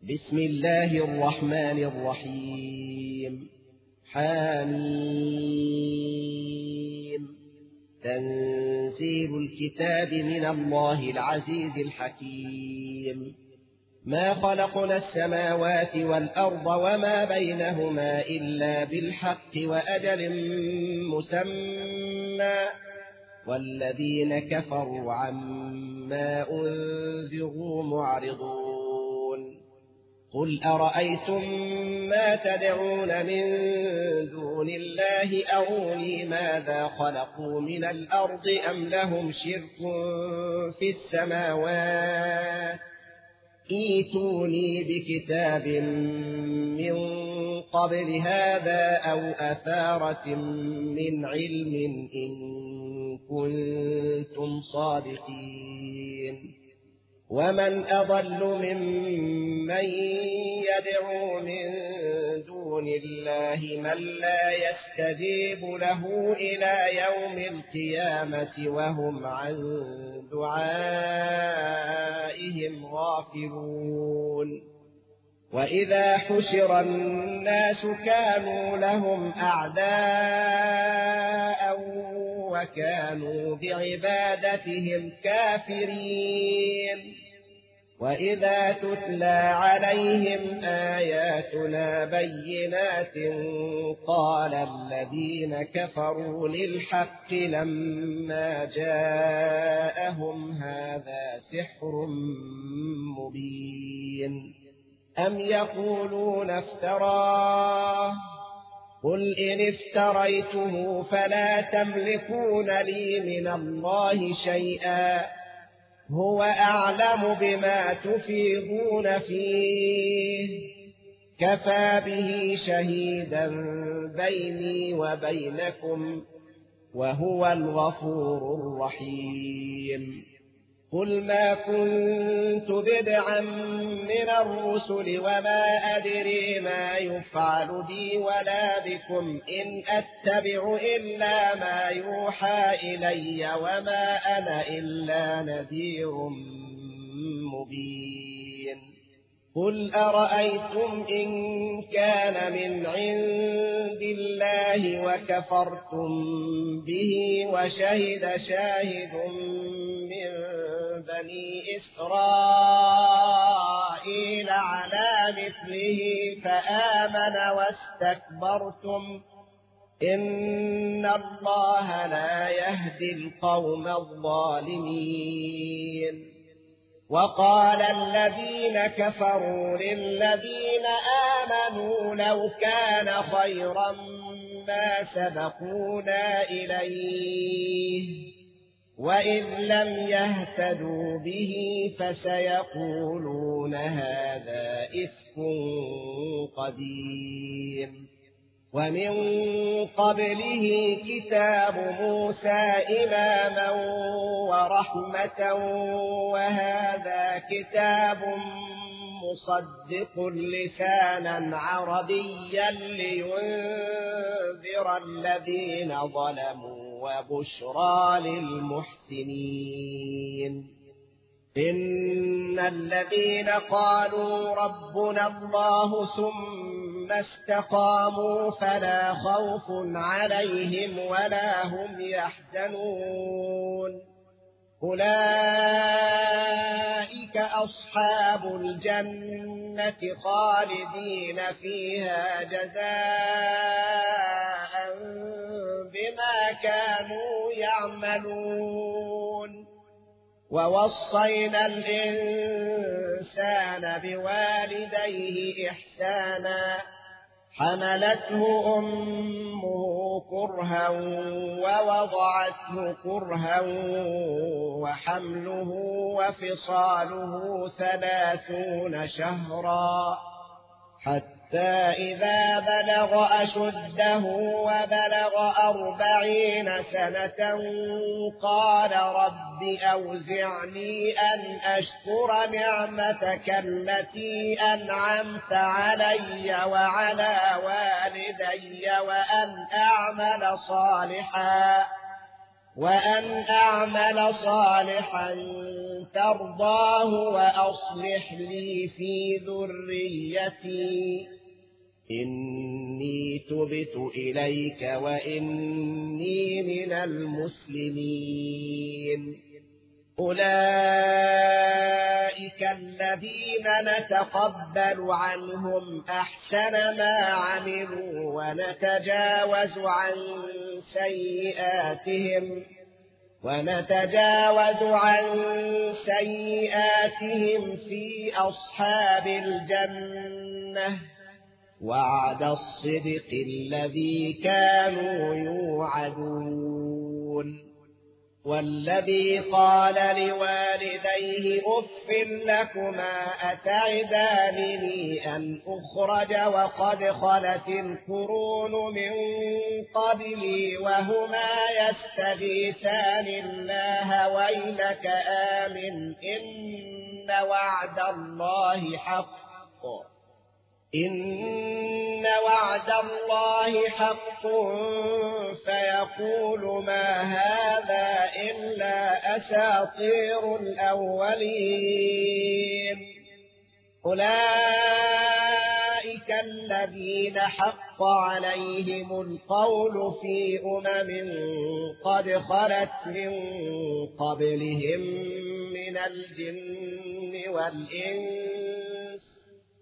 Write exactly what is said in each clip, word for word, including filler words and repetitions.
بسم الله الرحمن الرحيم. حميم. تنزيل الكتاب من الله العزيز الحكيم. ما خلقنا السماوات والأرض وما بينهما إلا بالحق وأجل مسمى، والذين كفروا عما أنذروا معرضون. قل أرأيتم ما تدعون من دون الله أروني ماذا خلقوا من الأرض أم لهم شرك في السماوات، ائتوني بكتاب من قبل هذا أو أثارة من علم إن كنتم صادقين. ومن أضل ممن يدعو من دون الله من لا يستجيب له إلى يوم القيامة وهم عن دعائهم غافلون. وإذا حشر الناس كانوا لهم أعداء وكانوا بعبادتهم كافرين. وإذا تتلى عليهم آياتنا بينات قال الذين كفروا للحق لما جاءهم هذا سحر مبين. أم يقولون افتراه، قل إن افتريته فلا تملكون لي من الله شيئا، هو أعلم بما تفيضون فيه، كفى به شهيدا بيني وبينكم وهو الغفور الرحيم. قل ما كنت بدعا من الرسل وما أدري ما يفعل بي ولا بكم إن أتبع إلا ما يوحى إلي وما أنا إلا نذير مبين. قل أرأيتم إن كان من عند الله وكفرتم به وشهد شاهد من بني إسرائيل على مثله فآمن واستكبرتم إن الله لا يهدي القوم الظالمين. وقال الذين كفروا للذين آمنوا لو كان خيرا ما سبقونا إليه وإذ لم يهتدوا به فسيقولون هذا إفك قديم. ومن قبله كتاب موسى إماما ورحمة وهذا كتاب مصدق لسانا عربيا لينذر الذين ظلموا وبشرى للمحسنين. إن الذين قالوا ربنا الله ثم استقاموا فلا خوف عليهم ولا هم يحزنون. أولئك أصحاب الجنة خالدين فيها جزاء بما كانوا يعملون. ووصينا الإنسان بوالديه إحسانا حملته أمه كرها ووضعته كرها وحمله وفصاله ثلاثون شهرا حتى إذا بلغ أشده وبلغ أربعين سنة قال رب أوزعني أن أشكر نعمتك التي أنعمت علي وعلى والدي وأن أعمل صالحا وأن أعمل صالحا ترضاه وأصلح لي في ذريتي إني تبت إليك وإني من المسلمين. أولئك الذين نتقبل عنهم أحسن ما عملوا ونتجاوز عن سيئاتهم ونتجاوز عن سيئاتهم في أصحاب الجنة وعد الصدق الذي كانوا يوعدون. والذي قال لوالديه أف لكما أتعدانني أن أخرج وقد خلت القرون من قبلي وهما يستغيثان الله ويلك آمن إن وعد الله حق إن وعد الله حق فيقول ما هذا إلا أساطير الأولين. أولئك الذين حق عليهم القول في أمم قد خلت من قبلهم من الجن والإنس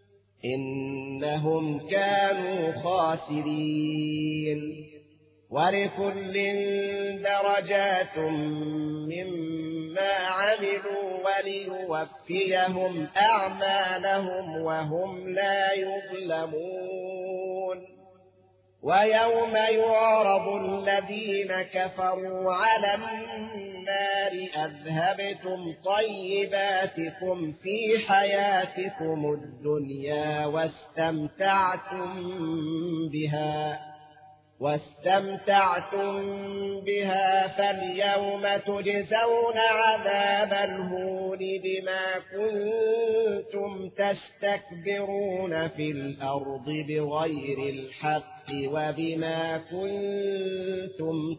إنهم كانوا خاسرين. ولكل درجات مما عملوا وليوفيهم أعمالهم وهم لا يظلمون. ويوم يعرض الذين كفروا على النار أذهبتم طيباتكم في حياتكم الدنيا واستمتعتم بها واستمتعتم بها فاليوم تجزون عذاب الهون بما كنتم تستكبرون في الأرض بغير الحق وبما كنتم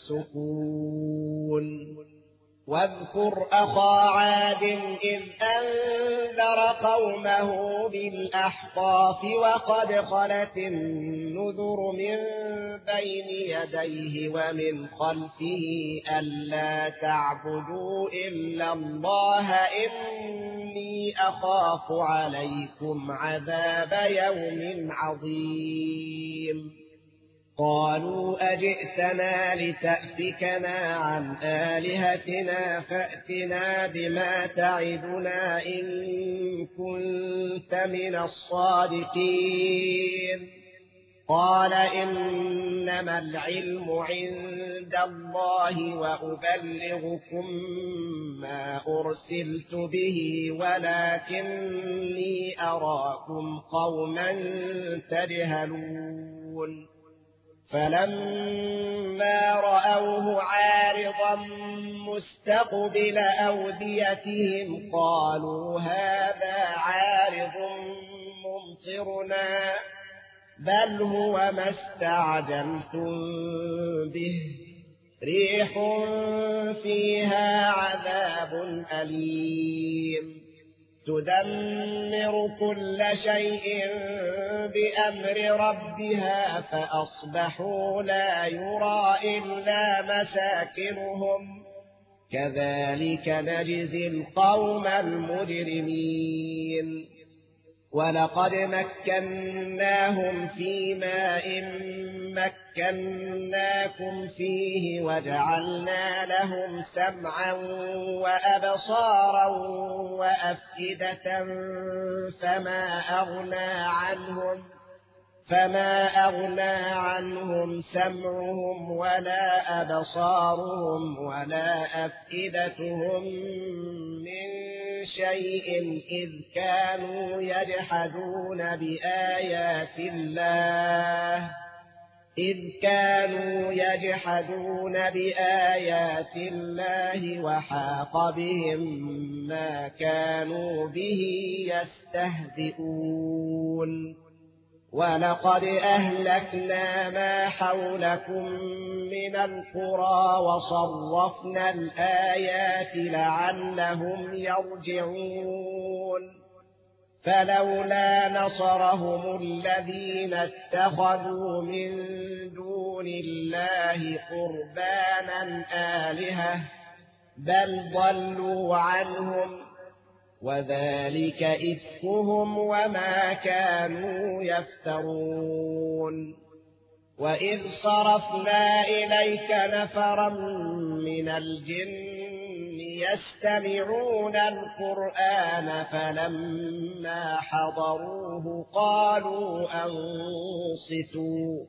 تفسقون. واذكر أخا عاد إذ أنذر قومه بالأحقاف وقد خلت النذر من بين يديه ومن خلفه ألا تعبدوا إلا الله إني أخاف عليكم عذاب يوم عظيم. قالوا أجئتنا لتأفكنا عن آلهتنا فأتنا بما تعدنا إن كنت من الصادقين. قال إنما العلم عند الله وأبلغكم ما أرسلت به ولكني أراكم قوما تجهلون. فلما رأوه عارضا مستقبل أوديتهم قالوا هذا عارض ممطرنا بل هو ما استعجلتم به ريح فيها عذاب أليم تدمر كل شيء بأمر ربها فأصبحوا لا يرى إلا مساكنهم كذلك نجزي القوم المجرمين. ولقد مكناهم في ماء مكناكم فيه وجعلنا لهم سمعا وأبصارا وأفئدة فما أغنى عنهم فما أغنى عنهم سمعهم ولا أبصارهم ولا أفئدتهم من شيء إذ كانوا يجحدون بآيات الله إذ كانوا يجحدون بآيات الله وحاق بهم ما كانوا به يستهزئون. ولقد أهلكنا ما حولكم من القرى وصرفنا الآيات لعلهم يرجعون فلولا نصرهم الذين اتخذوا من دون الله قربانا آلهة بل ضلوا عنهم وذلك إفكهم وما كانوا يفترون وإذ صرفنا إليك نفرا من الجن يستمعون القرآن فلما حضروه قالوا أنصتوا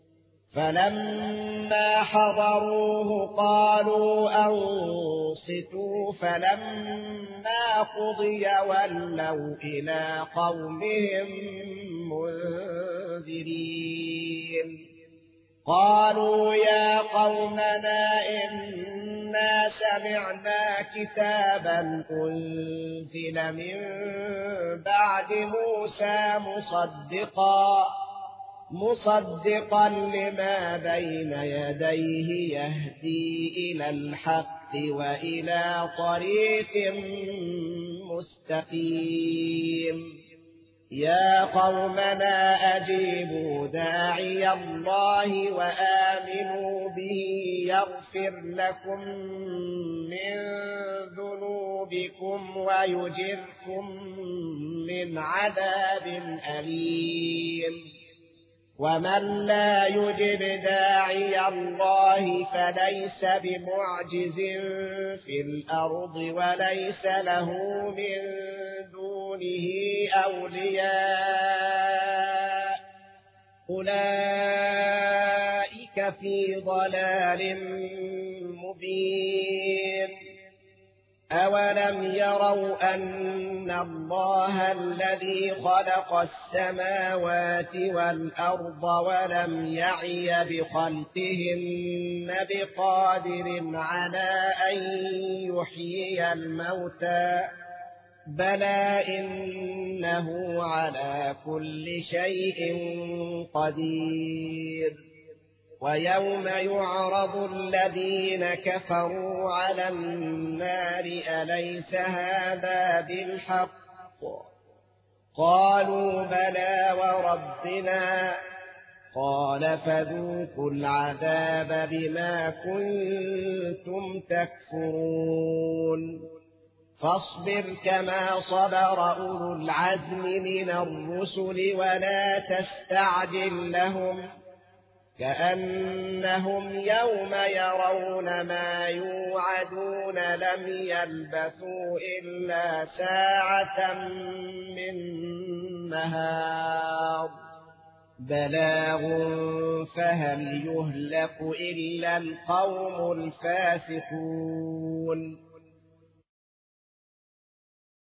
فلما حضروه قالوا أنصتوا فلما قضي ولوا إلى قومهم منذرين قالوا يا قومنا إنا سمعنا كتابا أنزل من بعد موسى مصدقا مصدقا لما بين يديه يهدي إلى الحق وإلى طريق مستقيم يا قومنا أجيبوا داعي الله وآمنوا به يغفر لكم من ذنوبكم ويجركم من عذاب أليم ومن لا يجب داعي الله فليس بمعجز في الأرض وليس له من دونه أولياء أولئك في ضلال مبين أولم يروا أن الله الذي خلق السماوات والأرض ولم يعي بخلقهن بقادر على أن يحيي الموتى بلى إنه على كل شيء قدير ويوم يعرض الذين كفروا على النار أليس هذا بالحق قالوا بلى وربنا قال فذوقوا العذاب بما كنتم تكفرون فاصبر كما صبر أولو العزم من الرسل ولا تستعجل لهم كأنهم يوم يرون ما يوعدون لم يلبثوا إلا ساعة من نهار بلاغ فهل يهلك إلا القوم الفاسقون